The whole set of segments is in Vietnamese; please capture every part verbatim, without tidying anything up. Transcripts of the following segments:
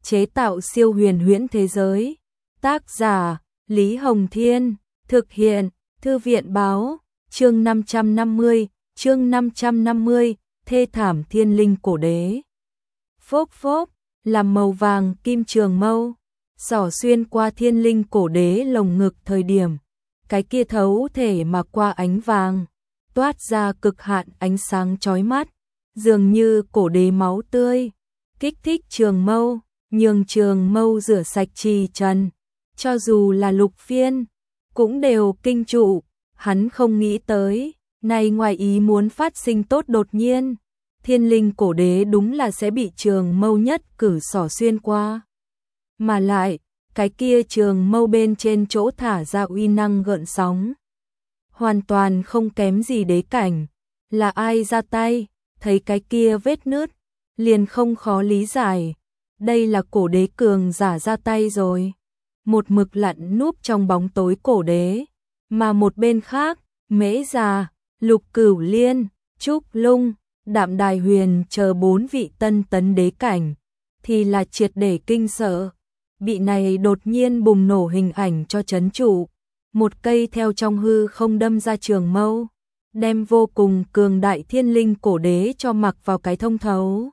chế tạo siêu huyền huyễn thế giới. Tác giả Lý Hồng Thiên, thực hiện Thư viện Báo. Chương năm trăm năm mươi, chương năm trăm năm mươi, thê thảm thiên linh cổ đế. Phốc phốc, làm màu vàng kim trường mâu, xỏ xuyên qua thiên linh cổ đế lồng ngực thời điểm, cái kia thấu thể mà qua ánh vàng, toát ra cực hạn ánh sáng chói mắt, dường như cổ đế máu tươi, kích thích trường mâu, nhường trường mâu rửa sạch trì trần, cho dù là Lục Phiên, cũng đều kinh trụ, hắn không nghĩ tới, này ngoài ý muốn phát sinh tốt đột nhiên, thiên linh cổ đế đúng là sẽ bị trường mâu nhất cử xỏ xuyên qua. Mà lại, cái kia trường mâu bên trên chỗ thả ra uy năng gợn sóng. Hoàn toàn không kém gì đế cảnh, là ai ra tay, thấy cái kia vết nứt, liền không khó lý giải. Đây là cổ đế cường giả ra tay rồi. Một mực lặn núp trong bóng tối cổ đế, mà một bên khác, Mễ Già, Lục Cửu Liên, Trúc Lung, Đạm Đài Huyền chờ bốn vị tân tấn đế cảnh, thì là triệt để kinh sợ, bị này đột nhiên bùng nổ hình ảnh cho chấn trụ, một cây theo trong hư không đâm ra trường mâu, đem vô cùng cường đại thiên linh cổ đế cho mặc vào cái thông thấu.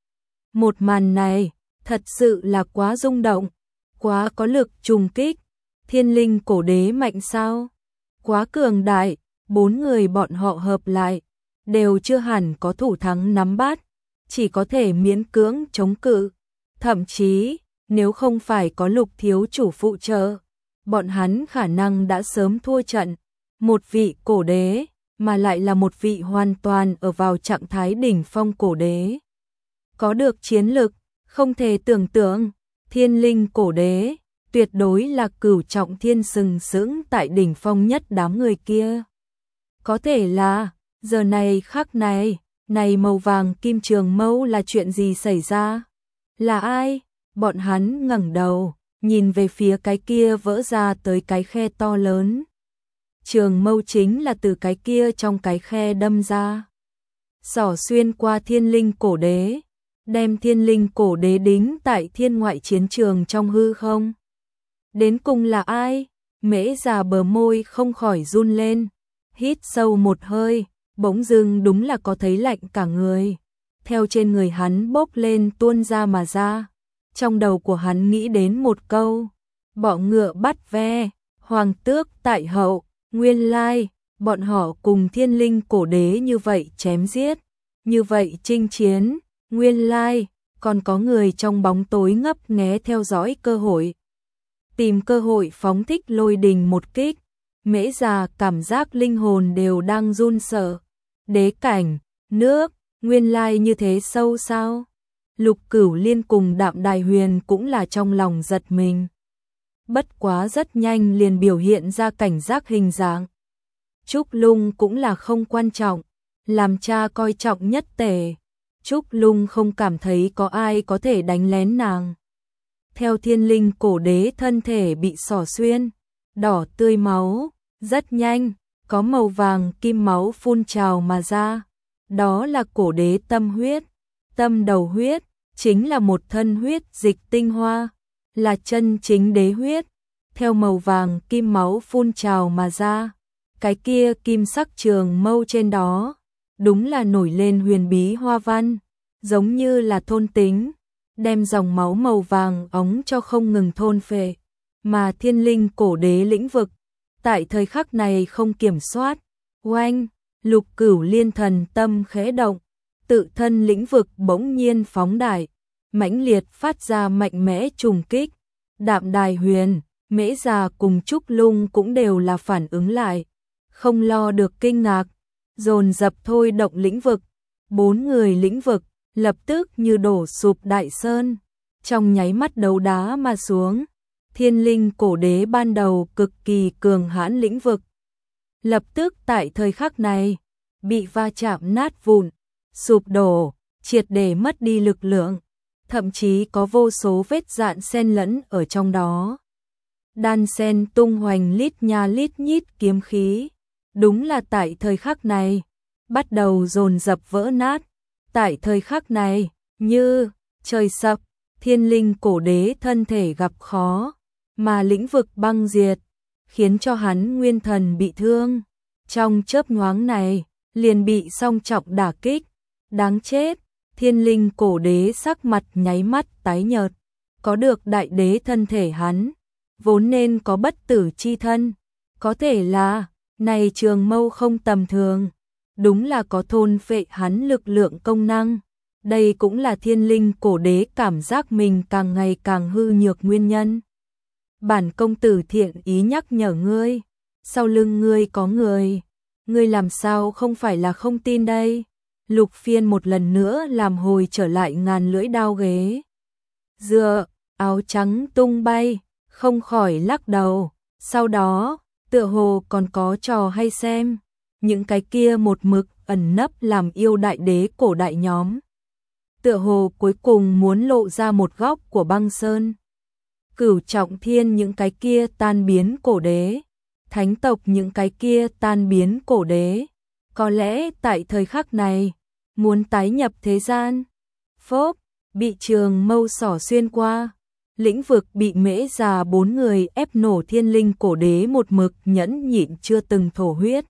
Một màn này, thật sự là quá rung động, quá có lực trùng kích, thiên linh cổ đế mạnh sao? Quá cường đại, bốn người bọn họ hợp lại, đều chưa hẳn có thủ thắng nắm bắt, chỉ có thể miễn cưỡng chống cự. Thậm chí, nếu không phải có Lục thiếu chủ phụ trợ, bọn hắn khả năng đã sớm thua trận. Một vị cổ đế, mà lại là một vị hoàn toàn ở vào trạng thái đỉnh phong cổ đế. Có được chiến lực, không thể tưởng tượng, thiên linh cổ đế, tuyệt đối là cửu trọng thiên sừng sững tại đỉnh phong nhất đám người kia. Có thể là, giờ này khắc này, này màu vàng kim trường mâu là chuyện gì xảy ra? Là ai? Bọn hắn ngẩng đầu, nhìn về phía cái kia vỡ ra tới cái khe to lớn. Trường mâu chính là từ cái kia trong cái khe đâm ra. Xỏ xuyên qua thiên linh cổ đế, đem thiên linh cổ đế đính tại thiên ngoại chiến trường trong hư không. Đến cùng là ai? Mễ Già bờ môi không khỏi run lên, hít sâu một hơi, bỗng dưng đúng là có thấy lạnh cả người. Theo trên người hắn bốc lên tuôn ra mà ra. Trong đầu của hắn nghĩ đến một câu, bọ ngựa bắt ve, hoàng tước tại hậu, nguyên lai, bọn họ cùng thiên linh cổ đế như vậy chém giết, như vậy chinh chiến, nguyên lai, còn có người trong bóng tối ngấp nghé theo dõi cơ hội. Tìm cơ hội phóng thích lôi đình một kích, Mễ Già cảm giác linh hồn đều đang run sợ. Đế cảnh, nước, nguyên lai như thế sâu sao? Lục Cửu Liên cùng Đạm Đài Huyền cũng là trong lòng giật mình. Bất quá rất nhanh liền biểu hiện ra cảnh giác hình dạng. Trúc Lung cũng là không quan trọng, làm cha coi trọng nhất tể. Trúc Lung không cảm thấy có ai có thể đánh lén nàng. Theo thiên linh cổ đế thân thể bị xỏ xuyên, đỏ tươi máu, rất nhanh, có màu vàng kim máu phun trào mà ra. Đó là cổ đế tâm huyết, tâm đầu huyết, chính là một thân huyết dịch tinh hoa, là chân chính đế huyết. Theo màu vàng kim máu phun trào mà ra, cái kia kim sắc trường mâu trên đó, đúng là nổi lên huyền bí hoa văn, giống như là thôn tính, đem dòng máu màu vàng óng cho không ngừng thôn phệ. Mà thiên linh cổ đế lĩnh vực, tại thời khắc này không kiểm soát, oanh, Lục Cửu Liên thần tâm khẽ động, tự thân lĩnh vực bỗng nhiên phóng đại, mãnh liệt phát ra mạnh mẽ trùng kích. Đạm Đài Huyền, Mễ Già cùng Trúc Lung cũng đều là phản ứng lại, không lo được kinh ngạc, dồn dập thôi động lĩnh vực. Bốn người lĩnh vực lập tức như đổ sụp đại sơn, trong nháy mắt đấu đá mà xuống. Thiên linh cổ đế ban đầu cực kỳ cường hãn lĩnh vực, lập tức tại thời khắc này bị va chạm nát vụn, sụp đổ, triệt để mất đi lực lượng, thậm chí có vô số vết dạn xen lẫn ở trong đó. Đan sen tung hoành lít nha lít nhít kiếm khí, đúng là tại thời khắc này bắt đầu dồn dập vỡ nát. Tại thời khắc này, như trời sập, Thiên linh cổ đế thân thể gặp khó, mà lĩnh vực băng diệt, khiến cho hắn nguyên thần bị thương. Trong chớp nhoáng này, liền bị song trọng đả kích, đáng chết. Thiên linh cổ đế sắc mặt nháy mắt tái nhợt, có được đại đế thân thể hắn, vốn nên có bất tử chi thân, có thể là, này trường mâu không tầm thường, đúng là có thôn phệ hắn lực lượng công năng. Đây cũng là thiên linh cổ đế cảm giác mình càng ngày càng hư nhược nguyên nhân. Bản công tử thiện ý nhắc nhở ngươi, sau lưng ngươi có người, ngươi làm sao không phải là không tin đây. Lục Phiên một lần nữa làm hồi trở lại ngàn lưỡi đao ghế dựa, áo trắng tung bay, không khỏi lắc đầu. Sau đó, tựa hồ còn có trò hay xem, những cái kia một mực ẩn nấp làm yêu đại đế cổ đại nhóm, tựa hồ cuối cùng muốn lộ ra một góc của băng sơn. Cửu Trọng Thiên những cái kia tan biến cổ đế, thánh tộc những cái kia tan biến cổ đế, có lẽ tại thời khắc này, muốn tái nhập thế gian. Phốp, bị trường mâu xỏ xuyên qua, lĩnh vực bị mễ già bốn người ép nổ. Thiên linh cổ đế một mực nhẫn nhịn chưa từng thổ huyết.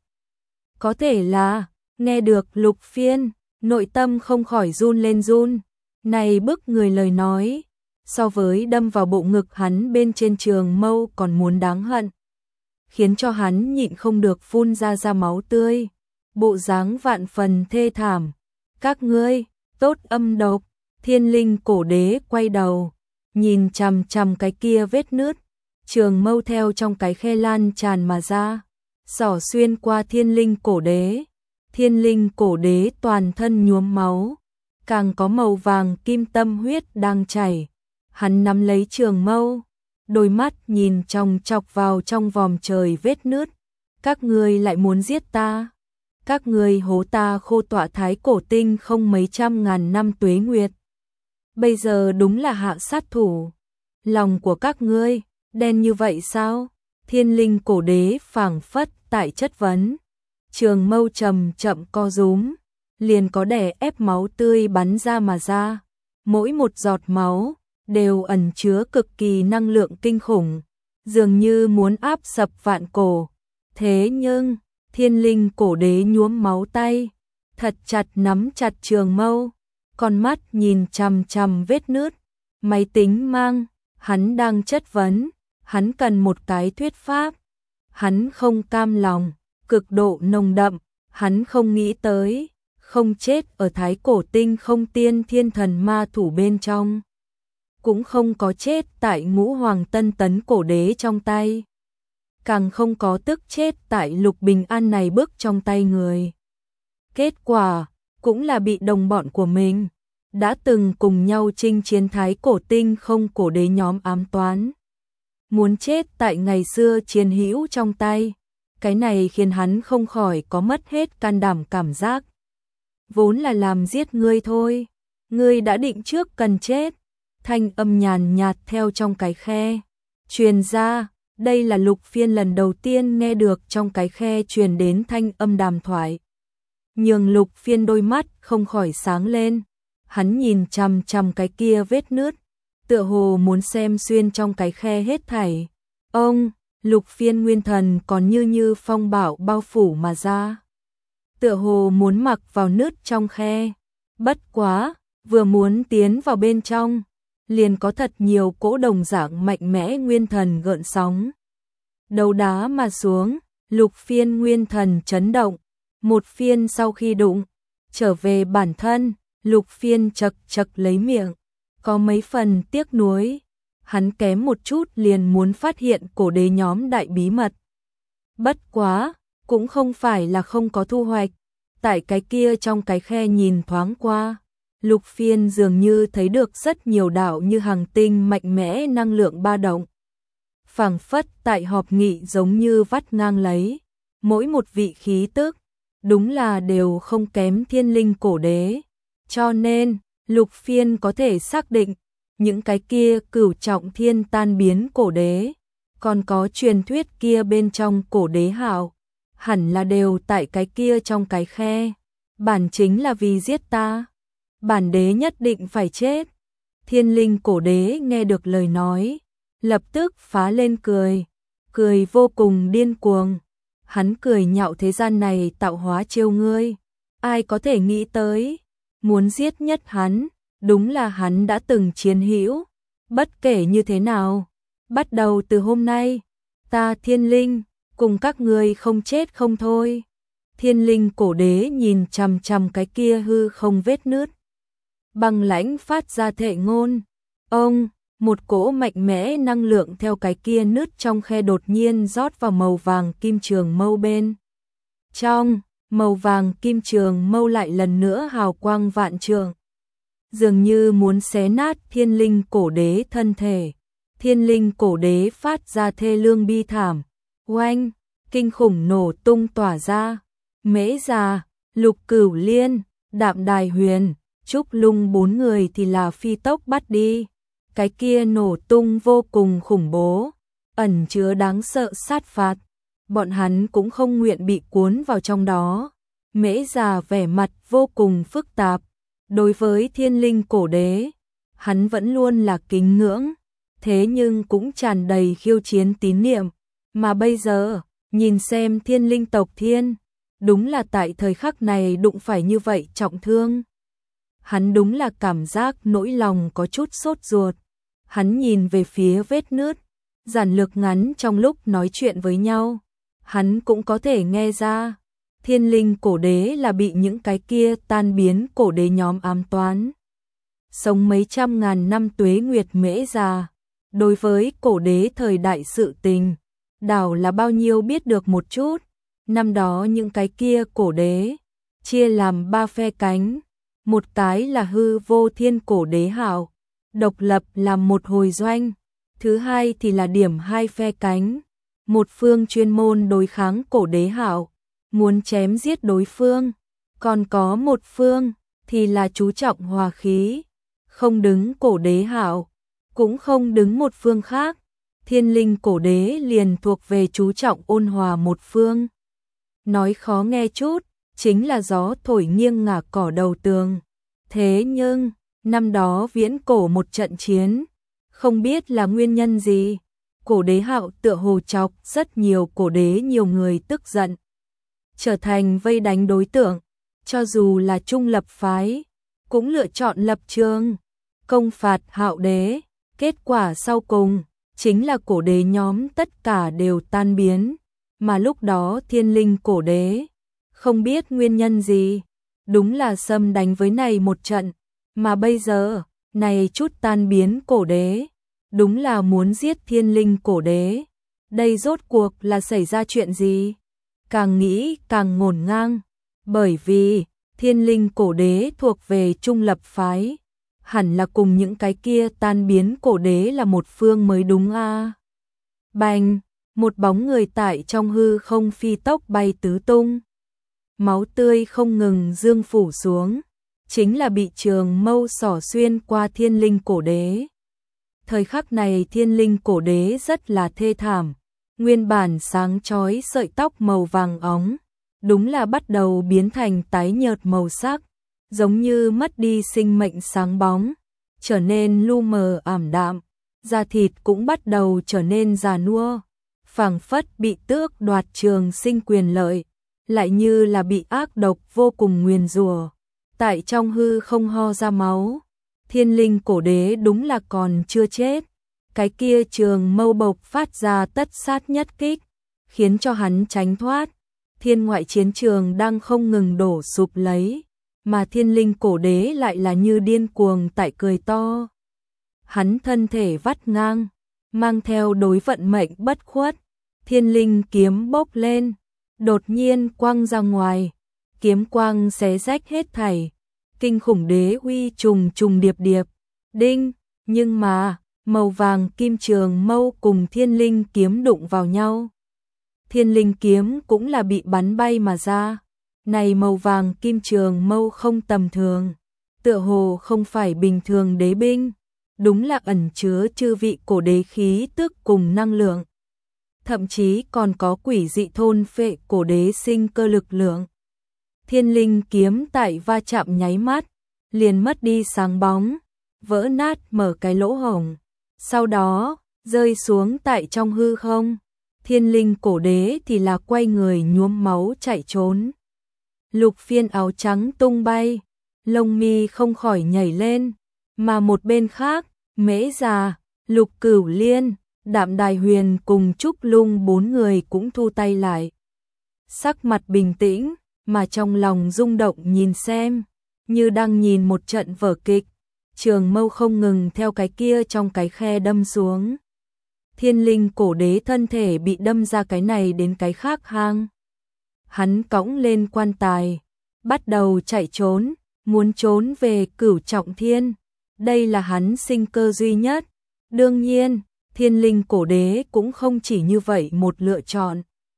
Có thể là, nghe được Lục Phiên, nội tâm không khỏi run lên run. Này bức người lời nói, so với đâm vào bộ ngực hắn bên trên trường mâu còn muốn đáng hận, khiến cho hắn nhịn không được phun ra ra máu tươi, bộ dáng vạn phần thê thảm. Các ngươi, tốt âm độc. Thiên linh cổ đế quay đầu, nhìn chằm chằm cái kia vết nứt, trường mâu theo trong cái khe lan tràn mà ra, xỏ xuyên qua thiên linh cổ đế. Thiên linh cổ đế toàn thân nhuốm máu, càng có màu vàng kim tâm huyết đang chảy. Hắn nắm lấy trường mâu, đôi mắt nhìn chòng chọc vào trong vòm trời vết nứt. Các ngươi lại muốn giết ta? Các ngươi hố ta khô tọa thái cổ tinh không mấy trăm ngàn năm tuế nguyệt, bây giờ đúng là hạ sát thủ. Lòng của các ngươi đen như vậy sao? Thiên linh cổ đế phảng phất tại chất vấn. Trường mâu chậm chậm co rúm, liền có đè ép máu tươi bắn ra mà ra. Mỗi một giọt máu đều ẩn chứa cực kỳ năng lượng kinh khủng, dường như muốn áp sập vạn cổ. Thế nhưng, thiên linh cổ đế nhuốm máu tay, thật chặt nắm chặt trường mâu, con mắt nhìn chằm chằm vết nứt. Máy tính mang, hắn đang chất vấn, hắn cần một cái thuyết pháp. Hắn không cam lòng, cực độ nồng đậm, hắn không nghĩ tới, không chết ở thái cổ tinh không tiên thiên thần ma thủ bên trong, cũng không có chết tại ngũ hoàng tân tấn cổ đế trong tay, càng không có tức chết tại Lục Bình An này bước trong tay người. Kết quả, cũng là bị đồng bọn của mình, đã từng cùng nhau chinh chiến thái cổ tinh không cổ đế nhóm ám toán. Muốn chết tại ngày xưa chiến hữu trong tay, cái này khiến hắn không khỏi có mất hết can đảm cảm giác. Vốn là làm giết ngươi thôi, ngươi đã định trước cần chết. Thanh âm nhàn nhạt theo trong cái khe truyền ra, đây là Lục Phiên lần đầu tiên nghe được trong cái khe truyền đến thanh âm đàm thoại. Nhường Lục Phiên đôi mắt không khỏi sáng lên, hắn nhìn chằm chằm cái kia vết nứt, tựa hồ muốn xem xuyên trong cái khe hết thảy. Ông, Lục Phiên nguyên thần còn như như phong bạo bao phủ mà ra, tựa hồ muốn mặc vào nứt trong khe. Bất quá, vừa muốn tiến vào bên trong, liền có thật nhiều cỗ đồng dạng mạnh mẽ nguyên thần gợn sóng. Đầu đá mà xuống, Lục Phiên nguyên thần chấn động, một phiên sau khi đụng, trở về bản thân, Lục Phiên chật chật lấy miệng, có mấy phần tiếc nuối. Hắn kém một chút liền muốn phát hiện cổ đế nhóm đại bí mật. Bất quá, cũng không phải là không có thu hoạch. Tại cái kia trong cái khe nhìn thoáng qua, Lục Phiên dường như thấy được rất nhiều đạo như hàng tinh mạnh mẽ năng lượng ba động. Phảng phất tại họp nghị giống như vắt ngang lấy, mỗi một vị khí tức, đúng là đều không kém thiên linh cổ đế. Cho nên, Lục Phiên có thể xác định, những cái kia cửu trọng thiên tan biến cổ đế, còn có truyền thuyết kia bên trong cổ đế hạo, hẳn là đều tại cái kia trong cái khe. Bản chính là vì giết ta, bản đế nhất định phải chết. Thiên linh cổ đế nghe được lời nói, lập tức phá lên cười, cười vô cùng điên cuồng. Hắn cười nhạo thế gian này tạo hóa trêu ngươi, ai có thể nghĩ tới, muốn giết nhất hắn, đúng là hắn đã từng chiến hữu, bất kể như thế nào, bắt đầu từ hôm nay, ta thiên linh, cùng các ngươi không chết không thôi. Thiên linh cổ đế nhìn chằm chằm cái kia hư không vết nứt, băng lãnh phát ra thệ ngôn. Ông, một cỗ mạnh mẽ năng lượng theo cái kia nứt trong khe đột nhiên rót vào màu vàng kim trường mâu bên trong, màu vàng kim trường mâu lại lần nữa hào quang vạn trượng, dường như muốn xé nát thiên linh cổ đế thân thể. Thiên linh cổ đế phát ra thê lương bi thảm, oanh, kinh khủng nổ tung tỏa ra. Mễ Già, Lục Cửu Liên, Đạm Đài Huyền, Trúc Lung bốn người thì là phi tốc bắt đi. Cái kia nổ tung vô cùng khủng bố, ẩn chứa đáng sợ sát phạt. Bọn hắn cũng không nguyện bị cuốn vào trong đó. Mễ Già vẻ mặt vô cùng phức tạp. Đối với thiên linh cổ đế, hắn vẫn luôn là kính ngưỡng, thế nhưng cũng tràn đầy khiêu chiến tín niệm. Mà bây giờ, nhìn xem thiên linh tộc thiên, đúng là tại thời khắc này đụng phải như vậy trọng thương. Hắn đúng là cảm giác nỗi lòng có chút sốt ruột. Hắn nhìn về phía vết nứt, giản lược ngắn trong lúc nói chuyện với nhau. Hắn cũng có thể nghe ra, thiên linh cổ đế là bị những cái kia tan biến cổ đế nhóm ám toán. Sống mấy trăm ngàn năm tuế nguyệt Mễ Già, đối với cổ đế thời đại sự tình, đảo là bao nhiêu biết được một chút. Năm đó những cái kia cổ đế, chia làm ba phe cánh, một cái là hư vô thiên cổ đế hảo, độc lập làm một hồi doanh, thứ hai thì là điểm hai phe cánh, một phương chuyên môn đối kháng cổ đế hảo, muốn chém giết đối phương, còn có một phương thì là chú trọng hòa khí, không đứng cổ đế hảo, cũng không đứng một phương khác. Thiên linh cổ đế liền thuộc về chú trọng ôn hòa một phương. Nói khó nghe chút, chính là gió thổi nghiêng ngả cỏ đầu tường. Thế nhưng, năm đó viễn cổ một trận chiến, không biết là nguyên nhân gì, cổ đế hạo tựa hồ chọc rất nhiều cổ đế nhiều người tức giận, trở thành vây đánh đối tượng, cho dù là trung lập phái, cũng lựa chọn lập trường, công phạt hạo đế. Kết quả sau cùng, chính là cổ đế nhóm tất cả đều tan biến, mà lúc đó thiên linh cổ đế, không biết nguyên nhân gì, đúng là xâm đánh với này một trận, mà bây giờ, này chút tan biến cổ đế, đúng là muốn giết thiên linh cổ đế. Đây rốt cuộc là xảy ra chuyện gì? Càng nghĩ càng ngổn ngang, bởi vì thiên linh cổ đế thuộc về trung lập phái, hẳn là cùng những cái kia tan biến cổ đế là một phương mới đúng a. À. Bành, một bóng người tại trong hư không phi tốc bay tứ tung. Máu tươi không ngừng dương phủ xuống, chính là bị trường mâu xỏ xuyên qua thiên linh cổ đế. Thời khắc này thiên linh cổ đế rất là thê thảm, nguyên bản sáng chói sợi tóc màu vàng óng, đúng là bắt đầu biến thành tái nhợt màu sắc, giống như mất đi sinh mệnh sáng bóng, trở nên lu mờ ảm đạm, da thịt cũng bắt đầu trở nên già nua, phảng phất bị tước đoạt trường sinh quyền lợi, lại như là bị ác độc vô cùng nguyền rủa, tại trong hư không ho ra máu. Thiên linh cổ đế đúng là còn chưa chết, cái kia trường mâu bộc phát ra tất sát nhất kích, khiến cho hắn tránh thoát. Thiên ngoại chiến trường đang không ngừng đổ sụp lấy, mà thiên linh cổ đế lại là như điên cuồng tại cười to. Hắn thân thể vắt ngang, mang theo đối vận mệnh bất khuất, thiên linh kiếm bốc lên, đột nhiên quăng ra ngoài, kiếm quang xé rách hết thảy, kinh khủng đế uy trùng trùng điệp điệp, đinh, nhưng mà, màu vàng kim trường mâu cùng thiên linh kiếm đụng vào nhau. Thiên linh kiếm cũng là bị bắn bay mà ra. Này màu vàng kim trường mâu không tầm thường, tựa hồ không phải bình thường đế binh, đúng là ẩn chứa chư vị cổ đế khí tức cùng năng lượng. Thậm chí còn có quỷ dị thôn phệ cổ đế sinh cơ lực lượng. Thiên linh kiếm tại va chạm nháy mắt, liền mất đi sáng bóng, vỡ nát mở cái lỗ hổng, sau đó rơi xuống tại trong hư không. Thiên linh cổ đế thì là quay người nhuốm máu chạy trốn. Lục Phiên áo trắng tung bay, lông mi không khỏi nhảy lên, mà một bên khác, Mễ Già, Lục Cửu Liên, Đạm Đài Huyền cùng Trúc Lung bốn người cũng thu tay lại. Sắc mặt bình tĩnh, mà trong lòng rung động nhìn xem, như đang nhìn một trận vở kịch, trường mâu không ngừng theo cái kia trong cái khe đâm xuống. Thiên linh cổ đế thân thể bị đâm ra cái này đến cái khác hang. Hắn cõng lên quan tài, bắt đầu chạy trốn, muốn trốn về Cửu Trọng Thiên. Đây là hắn sinh cơ duy nhất. Đương nhiên, thiên linh cổ đế cũng không chỉ như vậy một lựa chọn.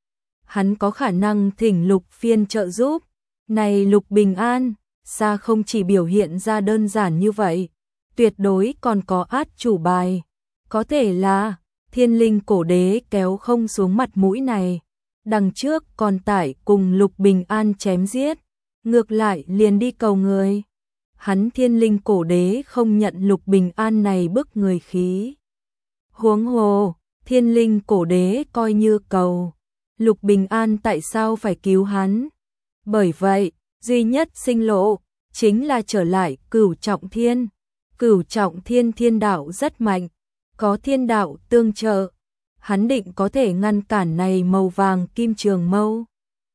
Hắn có khả năng thỉnh Lục Phiên trợ giúp. Này Lục Bình An, xa không chỉ biểu hiện ra đơn giản như vậy, tuyệt đối còn có át chủ bài. Có thể là thiên linh cổ đế kéo không xuống mặt mũi này. Đằng trước còn tải cùng Lục Bình An chém giết, ngược lại liền đi cầu người. Hắn thiên linh cổ đế không nhận Lục Bình An này bức người khí. Huống hồ, thiên linh cổ đế coi như cầu. Lục Bình An tại sao phải cứu hắn? Bởi vậy, duy nhất sinh lộ, chính là trở lại Cửu Trọng Thiên. Cửu Trọng Thiên thiên đạo rất mạnh, có thiên đạo tương trợ. Hắn định có thể ngăn cản này màu vàng kim trường mâu.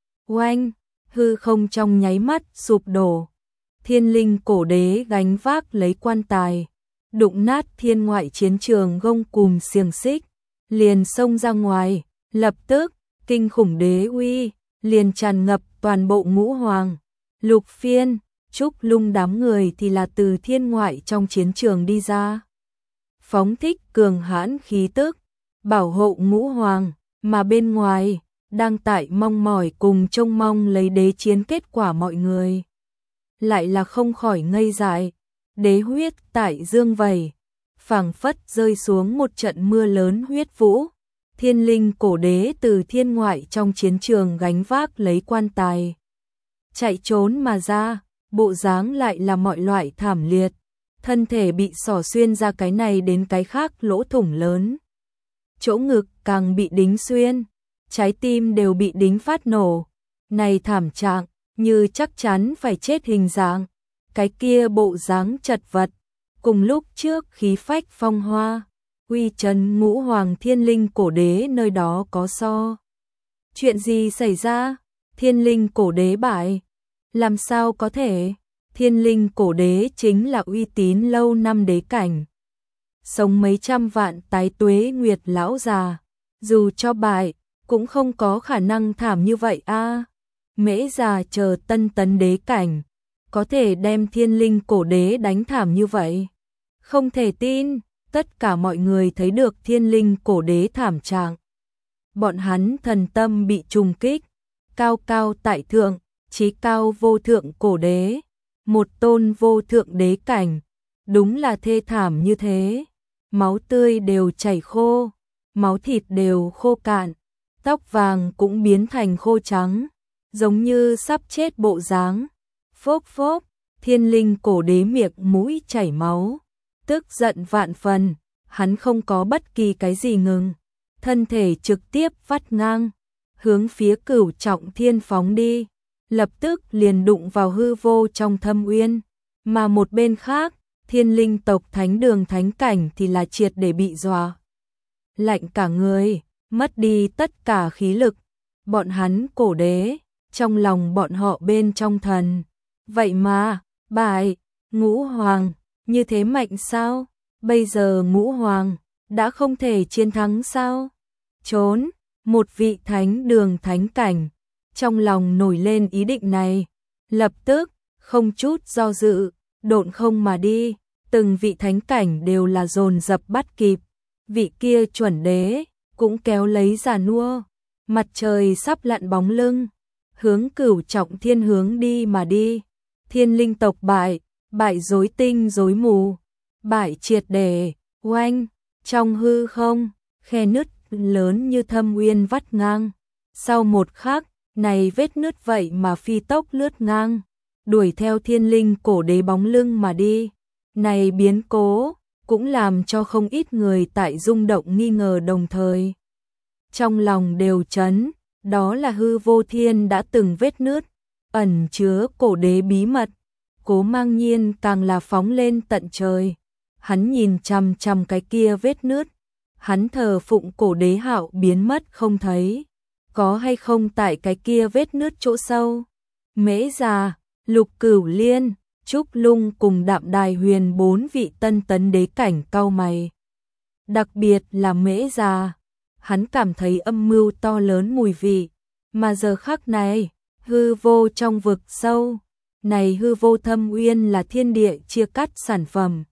Oanh, hư không trong nháy mắt sụp đổ. Thiên linh cổ đế gánh vác lấy quan tài, đụng nát thiên ngoại chiến trường gông cùm xiềng xích, liền xông ra ngoài, lập tức, kinh khủng đế uy, liền tràn ngập toàn bộ ngũ hoàng. Lục Phiên, Trúc Lung đám người thì là từ thiên ngoại trong chiến trường đi ra. Phóng thích cường hãn khí tức, bảo hộ ngũ hoàng, mà bên ngoài, đang tại mong mỏi cùng trông mong lấy đế chiến kết quả mọi người. Lại là không khỏi ngây dại, đế huyết tại dương vầy, phảng phất rơi xuống một trận mưa lớn huyết vũ. Thiên linh cổ đế từ thiên ngoại trong chiến trường gánh vác lấy quan tài, chạy trốn mà ra, bộ dáng lại là mọi loại thảm liệt, thân thể bị xỏ xuyên ra cái này đến cái khác lỗ thủng lớn. Chỗ ngực càng bị đính xuyên, trái tim đều bị đính phát nổ. Này thảm trạng, như chắc chắn phải chết hình dạng. Cái kia bộ dáng chật vật, cùng lúc trước khí phách phong hoa, uy trấn ngũ hoàng thiên linh cổ đế nơi đó có so. Chuyện gì xảy ra? Thiên linh cổ đế bại? Làm sao có thể? Thiên linh cổ đế chính là uy tín lâu năm đế cảnh. Sống mấy trăm vạn tái tuế nguyệt lão già, dù cho bại, cũng không có khả năng thảm như vậy a. À, Mễ Già chờ tân tấn đế cảnh, có thể đem thiên linh cổ đế đánh thảm như vậy. Không thể tin, tất cả mọi người thấy được thiên linh cổ đế thảm trạng. Bọn hắn thần tâm bị trùng kích, cao cao tại thượng, chí cao vô thượng cổ đế, một tôn vô thượng đế cảnh, đúng là thê thảm như thế. Máu tươi đều chảy khô, máu thịt đều khô cạn, tóc vàng cũng biến thành khô trắng, giống như sắp chết bộ dáng. Phốc phốc, thiên linh cổ đế miệng mũi chảy máu, tức giận vạn phần, hắn không có bất kỳ cái gì ngừng, thân thể trực tiếp vắt ngang, hướng phía Cửu Trọng Thiên phóng đi, lập tức liền đụng vào hư vô trong thâm uyên, mà một bên khác, thiên linh tộc thánh đường thánh cảnh thì là triệt để bị dọa. Lạnh cả người, mất đi tất cả khí lực, bọn hắn cổ đế, trong lòng bọn họ bên trong thần. Vậy mà, bại, ngũ hoàng, như thế mạnh sao? Bây giờ ngũ hoàng, đã không thể chiến thắng sao? Trốn, một vị thánh đường thánh cảnh, trong lòng nổi lên ý định này, lập tức, không chút do dự, độn không mà đi, từng vị thánh cảnh đều là dồn dập bắt kịp, vị kia chuẩn đế, cũng kéo lấy già nua, mặt trời sắp lặn bóng lưng, hướng Cửu Trọng Thiên hướng đi mà đi. Thiên linh tộc bại, bại rối tinh rối mù, bại triệt để, oanh, trong hư không, khe nứt lớn như thâm uyên vắt ngang. Sau một khắc, này vết nứt vậy mà phi tốc lướt ngang, đuổi theo thiên linh cổ đế bóng lưng mà đi. Này biến cố cũng làm cho không ít người tại rung động nghi ngờ đồng thời. Trong lòng đều chấn, đó là hư vô thiên đã từng vết nứt, ẩn chứa cổ đế bí mật. Cố Mang Nhiên càng là phóng lên tận trời. Hắn nhìn chằm chằm cái kia vết nứt, hắn thờ phụng cổ đế hạo biến mất không thấy. Có hay không tại cái kia vết nứt chỗ sâu? Mễ Già, Lục Cửu Liên, Trúc Lung cùng Đạm Đài Huyền bốn vị tân tấn đế cảnh cau mày. Đặc biệt là Mễ Già, hắn cảm thấy âm mưu to lớn mùi vị, mà giờ khắc này, hư vô trong vực sâu, này hư vô thâm uyên là thiên địa chia cắt sản phẩm,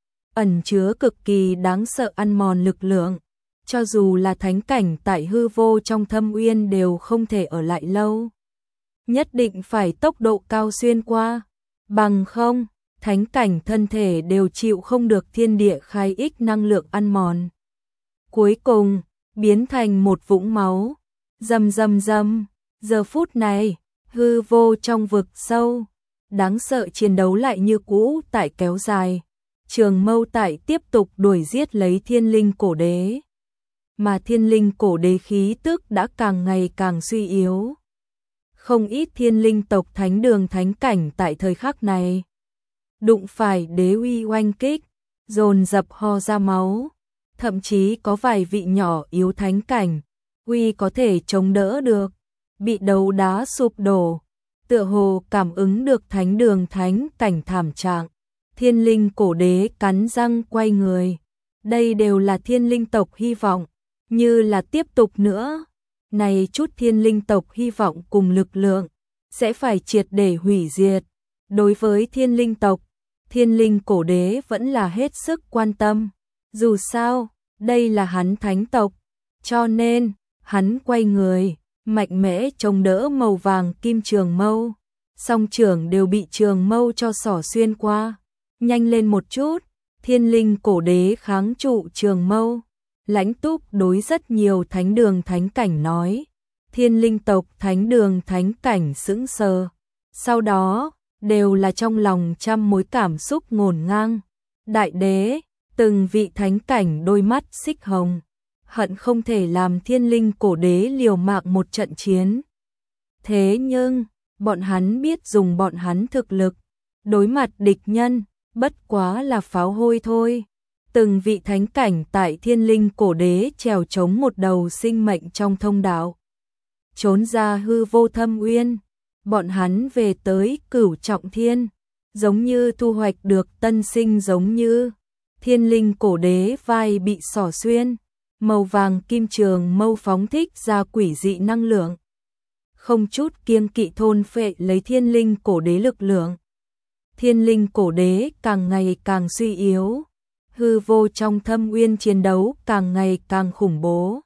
ẩn chứa cực kỳ đáng sợ ăn mòn lực lượng, cho dù là thánh cảnh tại hư vô trong thâm uyên đều không thể ở lại lâu. Nhất định phải tốc độ cao xuyên qua, bằng không, thánh cảnh thân thể đều chịu không được thiên địa khai ích năng lượng ăn mòn. Cuối cùng, biến thành một vũng máu, rầm rầm rầm, giờ phút này, hư vô trong vực sâu, đáng sợ chiến đấu lại như cũ tại kéo dài. Trường Mâu tại tiếp tục đuổi giết lấy thiên linh cổ đế, mà thiên linh cổ đế khí tức đã càng ngày càng suy yếu. Không ít thiên linh tộc thánh đường thánh cảnh tại thời khắc này đụng phải đế uy oanh kích, dồn dập ho ra máu, thậm chí có vài vị nhỏ yếu thánh cảnh, uy có thể chống đỡ được, bị đấu đá sụp đổ, tựa hồ cảm ứng được thánh đường thánh cảnh thảm trạng. Thiên linh cổ đế cắn răng quay người, đây đều là thiên linh tộc hy vọng, như là tiếp tục nữa, này chút thiên linh tộc hy vọng cùng lực lượng, sẽ phải triệt để hủy diệt. Đối với thiên linh tộc, thiên linh cổ đế vẫn là hết sức quan tâm, dù sao, đây là hắn thánh tộc, cho nên, hắn quay người, mạnh mẽ chống đỡ màu vàng kim trường mâu, song trưởng đều bị trường mâu cho xỏ xuyên qua. Nhanh lên một chút, thiên linh cổ đế kháng trụ trường mâu. Lãnh Túc đối rất nhiều thánh đường thánh cảnh nói. Thiên linh tộc thánh đường thánh cảnh sững sờ. Sau đó, đều là trong lòng trăm mối cảm xúc ngổn ngang. Đại đế, từng vị thánh cảnh đôi mắt xích hồng. Hận không thể làm thiên linh cổ đế liều mạng một trận chiến. Thế nhưng, bọn hắn biết dùng bọn hắn thực lực. Đối mặt địch nhân, bất quá là pháo hôi thôi. Từng vị thánh cảnh tại thiên linh cổ đế trèo chống một đầu sinh mệnh trong thông đạo. Trốn ra hư vô thâm uyên, bọn hắn về tới cửu trọng thiên, giống như thu hoạch được tân sinh giống như. Thiên linh cổ đế vai bị xỏ xuyên, màu vàng kim trường mâu phóng thích ra quỷ dị năng lượng. Không chút kiêng kỵ thôn phệ lấy thiên linh cổ đế lực lượng. Thiên linh cổ đế càng ngày càng suy yếu, hư vô trong thâm uyên chiến đấu càng ngày càng khủng bố.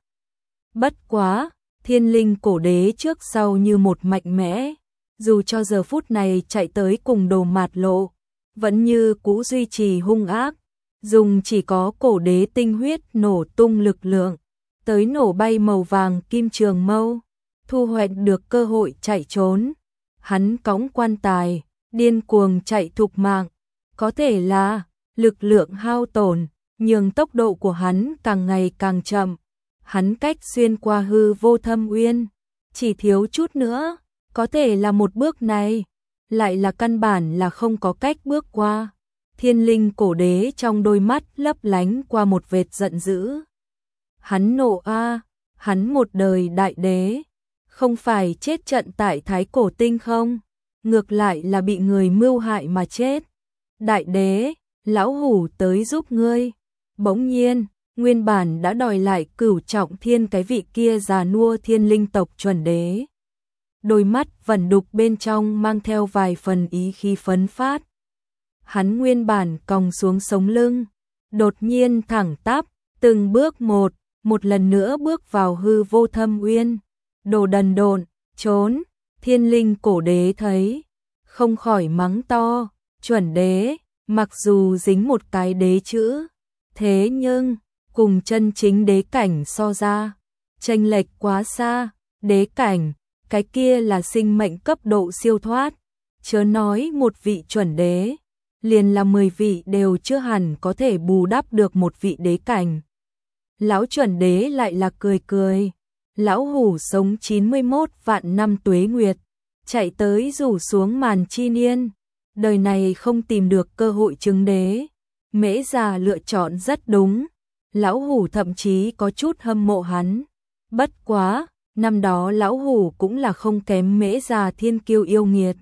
Bất quá, thiên linh cổ đế trước sau như một mạnh mẽ, dù cho giờ phút này chạy tới cùng Đồ Mạt Lộ, vẫn như cũ duy trì hung ác, dùng chỉ có cổ đế tinh huyết nổ tung lực lượng, tới nổ bay màu vàng kim trường mâu, thu hoạch được cơ hội chạy trốn. Hắn cõng quan tài, điên cuồng chạy thục mạng, có thể là lực lượng hao tổn, nhưng tốc độ của hắn càng ngày càng chậm. Hắn cách xuyên qua hư vô thâm uyên, chỉ thiếu chút nữa, có thể là một bước này, lại là căn bản là không có cách bước qua. Thiên linh cổ đế trong đôi mắt lấp lánh qua một vệt giận dữ. Hắn nộ a, hắn một đời đại đế, không phải chết trận tại Thái Cổ Tinh không? Ngược lại là bị người mưu hại mà chết. Đại đế, lão hủ tới giúp ngươi. Bỗng nhiên, nguyên bản đã đòi lại cửu trọng thiên cái vị kia già nua thiên linh tộc chuẩn đế. Đôi mắt vẩn đục bên trong mang theo vài phần ý khí phấn phát. Hắn nguyên bản còng xuống sống lưng, đột nhiên thẳng tắp, từng bước một, một lần nữa bước vào hư vô thâm uyên. Đồ đần độn, trốn. Thiên linh cổ đế thấy, không khỏi mắng to, chuẩn đế, mặc dù dính một cái đế chữ, thế nhưng, cùng chân chính đế cảnh so ra, chênh lệch quá xa. Đế cảnh, cái kia là sinh mệnh cấp độ siêu thoát, chớ nói một vị chuẩn đế, liền là mười vị đều chưa hẳn có thể bù đắp được một vị đế cảnh. Lão chuẩn đế lại là cười cười, lão hủ sống chín mươi mốt vạn năm tuế nguyệt, chạy tới rủ xuống màn chi niên, đời này không tìm được cơ hội chứng đế. Mễ già lựa chọn rất đúng, lão hủ thậm chí có chút hâm mộ hắn. Bất quá, năm đó lão hủ cũng là không kém Mễ già thiên kiêu yêu nghiệt.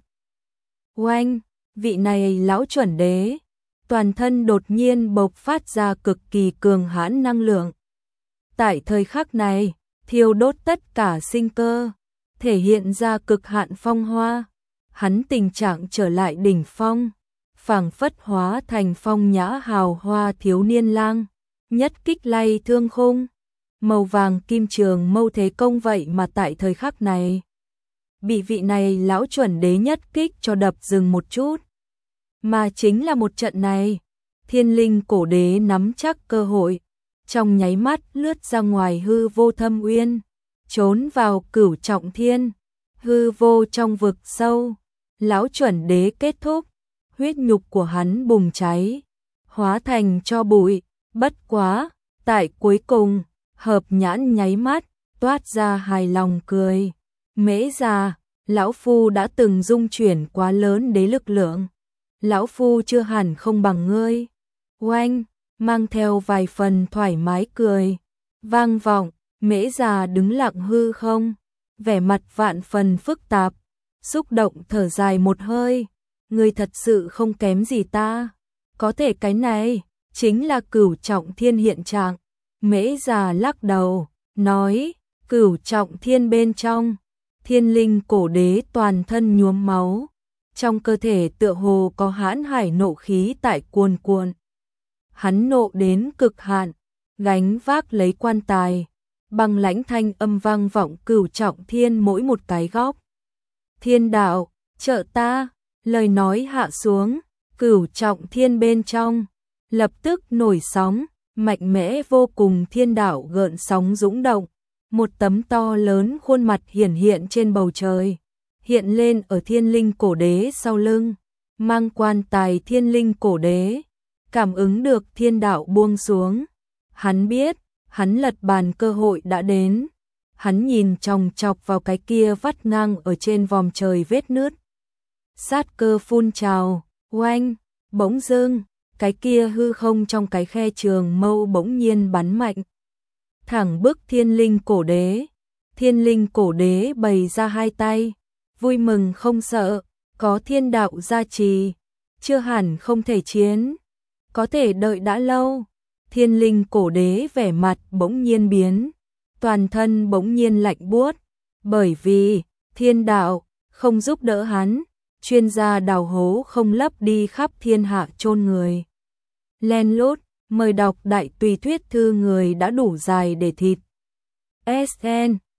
Oanh, vị này lão chuẩn đế, toàn thân đột nhiên bộc phát ra cực kỳ cường hãn năng lượng. Tại thời khắc này, thiêu đốt tất cả sinh cơ, thể hiện ra cực hạn phong hoa. Hắn tình trạng trở lại đỉnh phong, phảng phất hóa thành phong nhã hào hoa thiếu niên lang, nhất kích lay thương khung. Màu vàng kim trường mâu thế công vậy mà tại thời khắc này, bị vị này lão chuẩn đế nhất kích cho đập dừng một chút. Mà chính là một trận này, thiên linh cổ đế nắm chắc cơ hội, trong nháy mắt lướt ra ngoài hư vô thâm uyên, trốn vào cửu trọng thiên, hư vô trong vực sâu. Lão chuẩn đế kết thúc, huyết nhục của hắn bùng cháy, hóa thành tro bụi. Bất quá, tại cuối cùng, hợp nhãn nháy mắt, toát ra hài lòng cười. Mễ già, lão phu đã từng dung chuyển quá lớn đế lực lượng, lão phu chưa hẳn không bằng ngươi. Oanh, mang theo vài phần thoải mái cười, vang vọng. Mễ già đứng lặng hư không, vẻ mặt vạn phần phức tạp, xúc động thở dài một hơi. Ngươi thật sự không kém gì ta, có thể cái này chính là cửu trọng thiên hiện trạng. Mễ già lắc đầu, nói, cửu trọng thiên bên trong, thiên linh cổ đế toàn thân nhuốm máu, trong cơ thể tựa hồ có hãn hải nộ khí tại cuồn cuộn. Hắn nộ đến cực hạn, gánh vác lấy quan tài, băng lãnh thanh âm vang vọng cửu trọng thiên mỗi một cái góc. Thiên đạo, trợ ta, lời nói hạ xuống, cửu trọng thiên bên trong, lập tức nổi sóng, mạnh mẽ vô cùng. Thiên đạo gợn sóng dũng động, một tấm to lớn khuôn mặt hiển hiện trên bầu trời, hiện lên ở thiên linh cổ đế sau lưng, mang quan tài thiên linh cổ đế, cảm ứng được thiên đạo buông xuống. Hắn biết, hắn lật bàn cơ hội đã đến. Hắn nhìn chòng chọc vào cái kia vắt ngang ở trên vòm trời vết nứt. Sát cơ phun trào, oanh, bỗng dưng, cái kia hư không trong cái khe trường mâu bỗng nhiên bắn mạnh, thẳng bức thiên linh cổ đế. Thiên linh cổ đế bày ra hai tay, vui mừng không sợ, có thiên đạo gia trì, chưa hẳn không thể chiến, có thể đợi đã lâu. Thiên linh cổ đế vẻ mặt bỗng nhiên biến, toàn thân bỗng nhiên lạnh buốt, bởi vì thiên đạo không giúp đỡ hắn, chuyên gia đào hố không lấp đi khắp thiên hạ chôn người. Len lút, mời đọc đại tùy thuyết thư người đã đủ dài để thịt. ét en